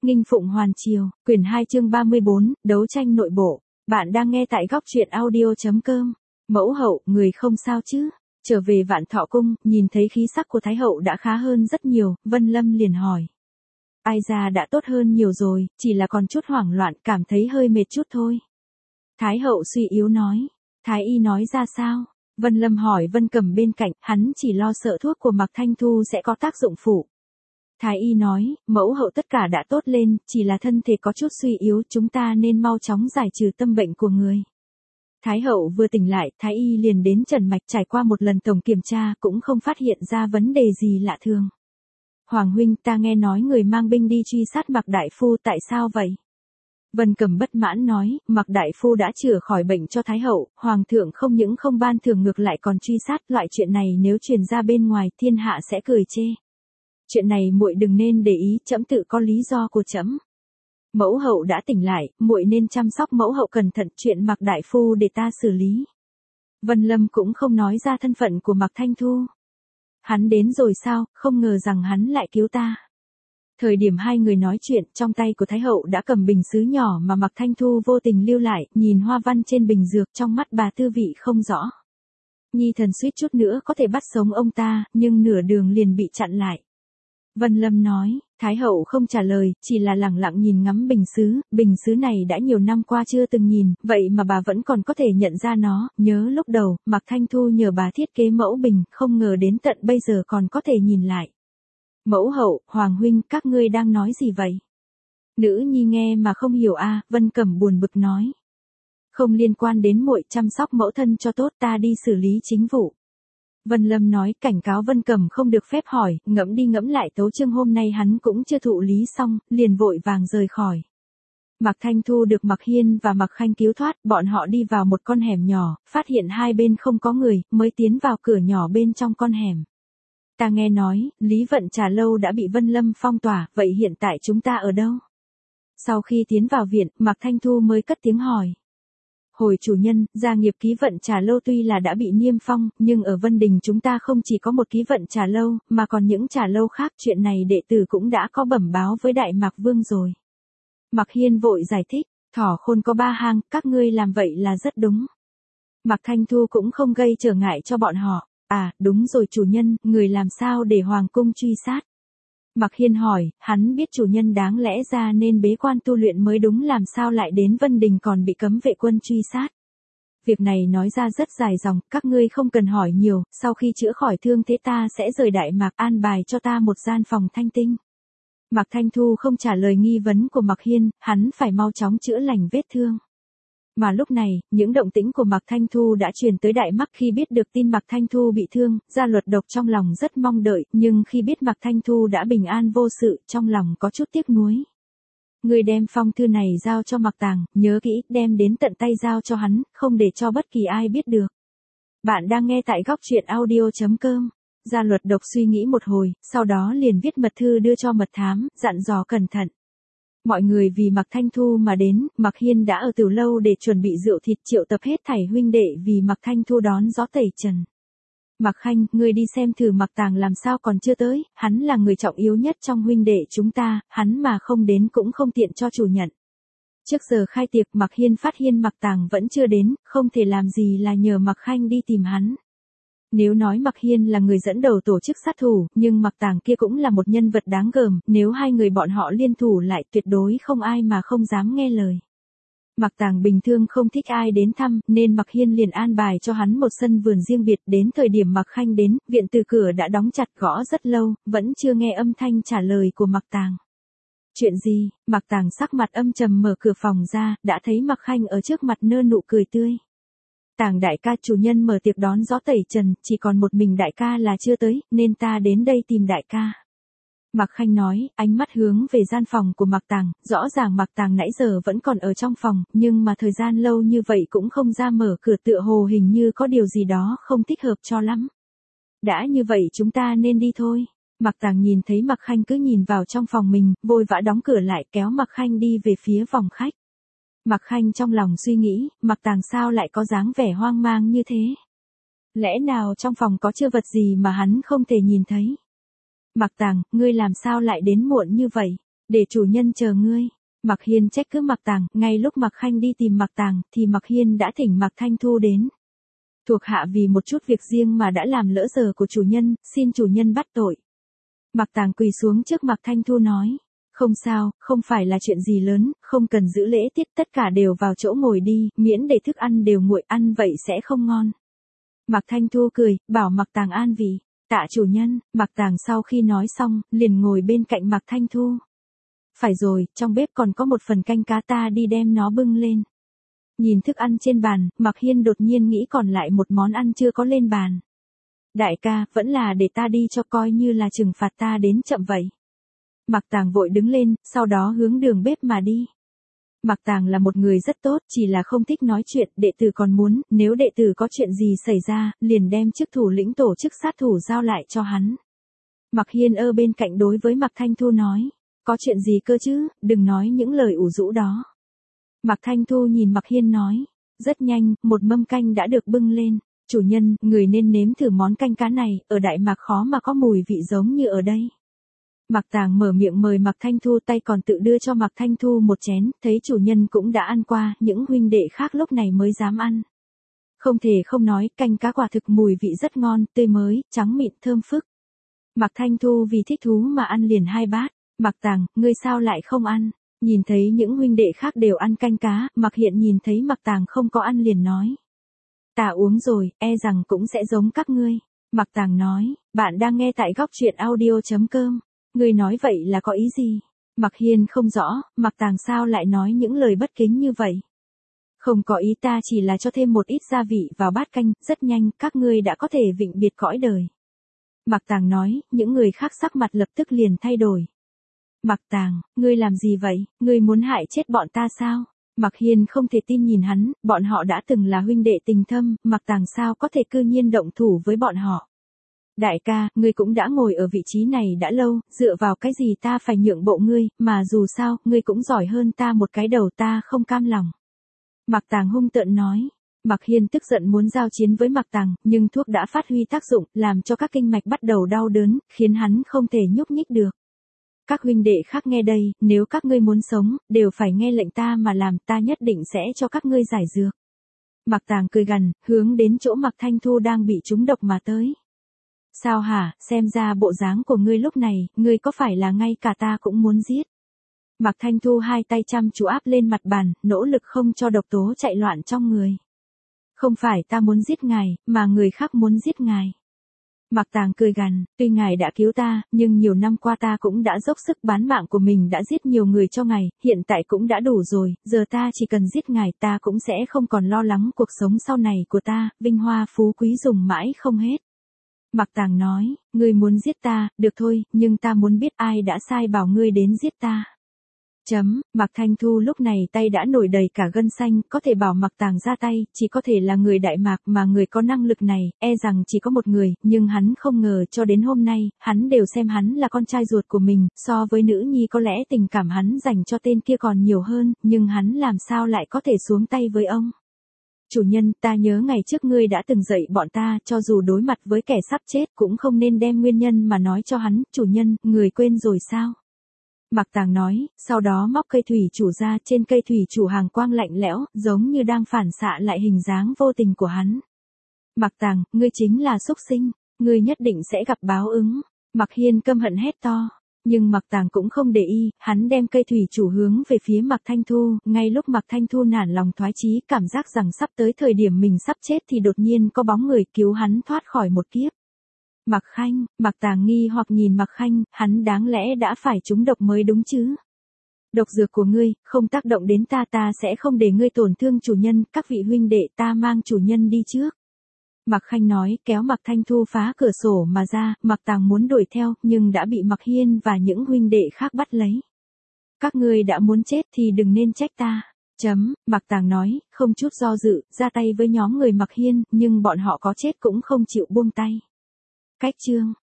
Nghinh Phụng Hoàn Triều, quyển 2 chương 34, đấu tranh nội bộ. Bạn đang nghe tại góc truyện audio.com. Mẫu hậu, người không sao chứ? Trở về Vạn Thọ Cung, nhìn thấy khí sắc của Thái hậu đã khá hơn rất nhiều, Vân Lâm liền hỏi. Ai ra đã tốt hơn nhiều rồi, chỉ là còn chút hoảng loạn, cảm thấy hơi mệt chút thôi. Thái hậu suy yếu nói. Thái y nói ra sao? Vân Lâm hỏi Vân Cẩm bên cạnh, hắn chỉ lo sợ thuốc của Mạc Thanh Thu sẽ có tác dụng phụ. Thái y nói, mẫu hậu tất cả đã tốt lên, chỉ là thân thể có chút suy yếu, chúng ta nên mau chóng giải trừ tâm bệnh của người. Thái hậu vừa tỉnh lại, Thái y liền đến trần mạch, trải qua một lần tổng kiểm tra, cũng không phát hiện ra vấn đề gì lạ thường. Hoàng huynh, ta nghe nói người mang binh đi truy sát Mạc đại phu, tại sao vậy? Vân Cẩm bất mãn nói, Mạc đại phu đã chữa khỏi bệnh cho Thái hậu, hoàng thượng không những không ban thưởng ngược lại còn truy sát, loại chuyện này nếu truyền ra bên ngoài, thiên hạ sẽ cười chê. Chuyện này muội đừng nên để ý, trẫm tự có lý do của trẫm. Mẫu hậu đã tỉnh lại, muội nên chăm sóc mẫu hậu cẩn thận, chuyện Mạc đại phu để ta xử lý. Vân Lâm cũng không nói ra thân phận của Mạc Thanh Thu. Hắn đến rồi sao, không ngờ rằng hắn lại cứu ta. Thời điểm hai người nói chuyện, trong tay của Thái hậu đã cầm bình sứ nhỏ mà Mạc Thanh Thu vô tình lưu lại, nhìn hoa văn trên bình dược, trong mắt bà tư vị không rõ. Nhi thần suýt chút nữa có thể bắt sống ông ta, nhưng nửa đường liền bị chặn lại. Vân Lâm nói, Thái hậu không trả lời, chỉ là lẳng lặng nhìn ngắm bình sứ này đã nhiều năm qua chưa từng nhìn, vậy mà bà vẫn còn có thể nhận ra nó, nhớ lúc đầu, Mạc Thanh Thu nhờ bà thiết kế mẫu bình, không ngờ đến tận bây giờ còn có thể nhìn lại. Mẫu hậu, Hoàng huynh, các ngươi đang nói gì vậy? Nữ nhi nghe mà không hiểu a, Vân Cẩm buồn bực nói. Không liên quan đến muội, chăm sóc mẫu thân cho tốt, ta đi xử lý chính vụ. Vân Lâm nói, cảnh cáo Vân Cẩm không được phép hỏi, ngẫm đi ngẫm lại tấu chương hôm nay hắn cũng chưa thụ lý xong, liền vội vàng rời khỏi. Mạc Thanh Thu được Mạc Hiên và Mạc Khanh cứu thoát, bọn họ đi vào một con hẻm nhỏ, phát hiện hai bên không có người, mới tiến vào cửa nhỏ bên trong con hẻm. Ta nghe nói, Lý Vận Trà Lâu đã bị Vân Lâm phong tỏa, vậy hiện tại chúng ta ở đâu? Sau khi tiến vào viện, Mạc Thanh Thu mới cất tiếng hỏi. Hồi chủ nhân, gia nghiệp Ký Vận Trà Lâu tuy là đã bị niêm phong, nhưng ở Vân Đình chúng ta không chỉ có một Ký Vận Trà Lâu, mà còn những trà lâu khác, chuyện này đệ tử cũng đã có bẩm báo với Đại Mạc Vương rồi. Mạc Hiên vội giải thích, thỏ khôn có ba hang, các ngươi làm vậy là rất đúng. Mạc Thanh Thu cũng không gây trở ngại cho bọn họ. À, đúng rồi chủ nhân, người làm sao để Hoàng cung truy sát? Mạc Hiên hỏi, hắn biết chủ nhân đáng lẽ ra nên bế quan tu luyện mới đúng, làm sao lại đến Vân Đình còn bị cấm vệ quân truy sát? Việc này nói ra rất dài dòng, các ngươi không cần hỏi nhiều, sau khi chữa khỏi thương thế ta sẽ rời Đại Mạc, an bài cho ta một gian phòng thanh tinh. Mạc Thanh Thu không trả lời nghi vấn của Mạc Hiên, hắn phải mau chóng chữa lành vết thương. Mà lúc này, những động tĩnh của Mạc Thanh Thu đã truyền tới Đại Mạc. Khi biết được tin Mạc Thanh Thu bị thương, Gia Luật Độc trong lòng rất mong đợi, nhưng khi biết Mạc Thanh Thu đã bình an vô sự, trong lòng có chút tiếc nuối. Người đem phong thư này giao cho Mạc Tàng, nhớ kỹ, đem đến tận tay giao cho hắn, không để cho bất kỳ ai biết được. Bạn đang nghe tại góc truyện audio.com. Gia Luật Độc suy nghĩ một hồi, sau đó liền viết mật thư đưa cho mật thám, dặn dò cẩn thận. Mọi người vì Mạc Thanh Thu mà đến, Mạc Hiên đã ở Tử Lâu để chuẩn bị rượu thịt, triệu tập hết thảy huynh đệ vì Mạc Thanh Thu đón gió tẩy trần. Mạc Khanh, ngươi đi xem thử Mạc Tàng làm sao còn chưa tới, hắn là người trọng yếu nhất trong huynh đệ chúng ta, hắn mà không đến cũng không tiện cho chủ nhận. Trước giờ khai tiệc, Mạc Hiên phát hiện Mạc Tàng vẫn chưa đến, không thể làm gì là nhờ Mạc Khanh đi tìm hắn. Nếu nói Mạc Hiên là người dẫn đầu tổ chức sát thủ, nhưng Mạc Tàng kia cũng là một nhân vật đáng gờm, nếu hai người bọn họ liên thủ lại tuyệt đối không ai mà không dám nghe lời. Mạc Tàng bình thường không thích ai đến thăm, nên Mạc Hiên liền an bài cho hắn một sân vườn riêng biệt, đến thời điểm Mạc Khanh đến, viện từ cửa đã đóng chặt, gõ rất lâu, vẫn chưa nghe âm thanh trả lời của Mạc Tàng. Chuyện gì? Mạc Tàng sắc mặt âm trầm mở cửa phòng ra, đã thấy Mạc Khanh ở trước mặt nở nụ cười tươi. Tàng đại ca, chủ nhân mở tiệc đón gió tẩy trần, chỉ còn một mình đại ca là chưa tới, nên ta đến đây tìm đại ca. Mạc Khanh nói, ánh mắt hướng về gian phòng của Mạc Tàng, rõ ràng Mạc Tàng nãy giờ vẫn còn ở trong phòng, nhưng mà thời gian lâu như vậy cũng không ra mở cửa, tựa hồ hình như có điều gì đó không thích hợp cho lắm. Đã như vậy chúng ta nên đi thôi. Mạc Tàng nhìn thấy Mạc Khanh cứ nhìn vào trong phòng mình, vội vã đóng cửa lại, kéo Mạc Khanh đi về phía phòng khách. Mạc Khanh trong lòng suy nghĩ, Mạc Tàng sao lại có dáng vẻ hoang mang như thế? Lẽ nào trong phòng có chưa vật gì mà hắn không thể nhìn thấy? Mạc Tàng, ngươi làm sao lại đến muộn như vậy? Để chủ nhân chờ ngươi. Mạc Hiên trách cứ Mạc Tàng, ngay lúc Mạc Khanh đi tìm Mạc Tàng, thì Mạc Hiên đã thỉnh Mạc Thanh Thu đến. Thuộc hạ vì một chút việc riêng mà đã làm lỡ giờ của chủ nhân, xin chủ nhân bắt tội. Mạc Tàng quỳ xuống trước Mạc Thanh Thu nói. Không sao, không phải là chuyện gì lớn, không cần giữ lễ tiết, tất cả đều vào chỗ ngồi đi, miễn để thức ăn đều nguội, ăn vậy sẽ không ngon. Mạc Thanh Thu cười, bảo Mạc Tàng an vị. Tạ chủ nhân. Mạc Tàng sau khi nói xong, liền ngồi bên cạnh Mạc Thanh Thu. Phải rồi, trong bếp còn có một phần canh cá, ta đi đem nó bưng lên. Nhìn thức ăn trên bàn, Mạc Hiên đột nhiên nghĩ còn lại một món ăn chưa có lên bàn. Đại ca, vẫn là để ta đi cho, coi như là trừng phạt ta đến chậm vậy. Mạc Tàng vội đứng lên, sau đó hướng đường bếp mà đi. Mạc Tàng là một người rất tốt, chỉ là không thích nói chuyện, đệ tử còn muốn, nếu đệ tử có chuyện gì xảy ra, liền đem chức thủ lĩnh tổ chức sát thủ giao lại cho hắn. Mạc Hiên ở bên cạnh đối với Mạc Thanh Thu nói, có chuyện gì cơ chứ, đừng nói những lời ủ rũ đó. Mạc Thanh Thu nhìn Mạc Hiên nói, rất nhanh, một mâm canh đã được bưng lên. Chủ nhân, người nên nếm thử món canh cá này, ở Đại Mạc khó mà có mùi vị giống như ở đây. Mạc Tàng mở miệng mời Mạc Thanh Thu, tay còn tự đưa cho Mạc Thanh Thu một chén, thấy chủ nhân cũng đã ăn qua, những huynh đệ khác lúc này mới dám ăn. Không thể không nói, canh cá quả thực mùi vị rất ngon, tươi mới, trắng mịn thơm phức. Mạc Thanh Thu vì thích thú mà ăn liền 2 bát. Mạc Tàng, ngươi sao lại không ăn? Nhìn thấy những huynh đệ khác đều ăn canh cá, Mạc Hiện nhìn thấy Mạc Tàng không có ăn liền nói. Ta uống rồi, e rằng cũng sẽ giống các ngươi. Mạc Tàng nói, bạn đang nghe tại góc truyện audio.com. Ngươi nói vậy là có ý gì? Mạc Hiên không rõ, Mạc Tàng sao lại nói những lời bất kính như vậy? Không có ý, ta chỉ là cho thêm một ít gia vị vào bát canh, rất nhanh, các ngươi đã có thể vĩnh biệt cõi đời. Mạc Tàng nói, những người khác sắc mặt lập tức liền thay đổi. Mạc Tàng, ngươi làm gì vậy? Ngươi muốn hại chết bọn ta sao? Mạc Hiên không thể tin nhìn hắn, bọn họ đã từng là huynh đệ tình thâm, Mạc Tàng sao có thể cư nhiên động thủ với bọn họ? Đại ca, ngươi cũng đã ngồi ở vị trí này đã lâu, dựa vào cái gì ta phải nhượng bộ ngươi, mà dù sao, ngươi cũng giỏi hơn ta một cái đầu, ta không cam lòng. Mạc Tàng hung tợn nói. Mạc Hiên tức giận muốn giao chiến với Mạc Tàng, nhưng thuốc đã phát huy tác dụng, làm cho các kinh mạch bắt đầu đau đớn, khiến hắn không thể nhúc nhích được. Các huynh đệ khác nghe đây, nếu các ngươi muốn sống, đều phải nghe lệnh ta mà làm, ta nhất định sẽ cho các ngươi giải dược. Mạc Tàng cười gằn, hướng đến chỗ Mạc Thanh Thu đang bị trúng độc mà tới. Sao hả, xem ra bộ dáng của ngươi lúc này, ngươi có phải là ngay cả ta cũng muốn giết. Mạc Thanh Thu hai tay chăm chú áp lên mặt bàn, nỗ lực không cho độc tố chạy loạn trong người. Không phải ta muốn giết ngài, mà người khác muốn giết ngài. Mạc Tàng cười gằn, tuy ngài đã cứu ta, nhưng nhiều năm qua ta cũng đã dốc sức bán mạng của mình đã giết nhiều người cho ngài, hiện tại cũng đã đủ rồi, giờ ta chỉ cần giết ngài, ta cũng sẽ không còn lo lắng cuộc sống sau này của ta, vinh hoa phú quý dùng mãi không hết. Mạc Tàng nói, ngươi muốn giết ta, được thôi, nhưng ta muốn biết ai đã sai bảo ngươi đến giết ta. Mạc Thanh Thu lúc này tay đã nổi đầy cả gân xanh, có thể bảo Mạc Tàng ra tay, chỉ có thể là người Đại Mạc, mà người có năng lực này, e rằng chỉ có một người, nhưng hắn không ngờ cho đến hôm nay, hắn đều xem hắn là con trai ruột của mình, so với nữ nhi có lẽ tình cảm hắn dành cho tên kia còn nhiều hơn, nhưng hắn làm sao lại có thể xuống tay với ông. Chủ nhân, ta nhớ ngày trước ngươi đã từng dạy bọn ta, cho dù đối mặt với kẻ sắp chết cũng không nên đem nguyên nhân mà nói cho hắn, chủ nhân, người quên rồi sao? Mạc Tàng nói, sau đó móc cây thủy chủ ra, trên cây thủy chủ hàng quang lạnh lẽo, giống như đang phản xạ lại hình dáng vô tình của hắn. Mạc Tàng, ngươi chính là súc sinh, ngươi nhất định sẽ gặp báo ứng. Mạc Hiên căm hận hét to. Nhưng Mạc Tàng cũng không để ý, hắn đem cây thủy chủ hướng về phía Mạc Thanh Thu, ngay lúc Mạc Thanh Thu nản lòng thoái chí, cảm giác rằng sắp tới thời điểm mình sắp chết thì đột nhiên có bóng người cứu hắn thoát khỏi một kiếp. Mạc Khanh, Mạc Tàng nghi hoặc nhìn Mạc Khanh, hắn đáng lẽ đã phải trúng độc mới đúng chứ. Độc dược của ngươi, không tác động đến ta, ta sẽ không để ngươi tổn thương chủ nhân, các vị huynh đệ, ta mang chủ nhân đi trước. Mạc Khanh nói, kéo Mạc Thanh Thu phá cửa sổ mà ra, Mạc Tàng muốn đuổi theo, nhưng đã bị Mạc Hiên và những huynh đệ khác bắt lấy. Các ngươi đã muốn chết thì đừng nên trách ta. Mạc Tàng nói, không chút do dự, ra tay với nhóm người Mạc Hiên, nhưng bọn họ có chết cũng không chịu buông tay. Cách chương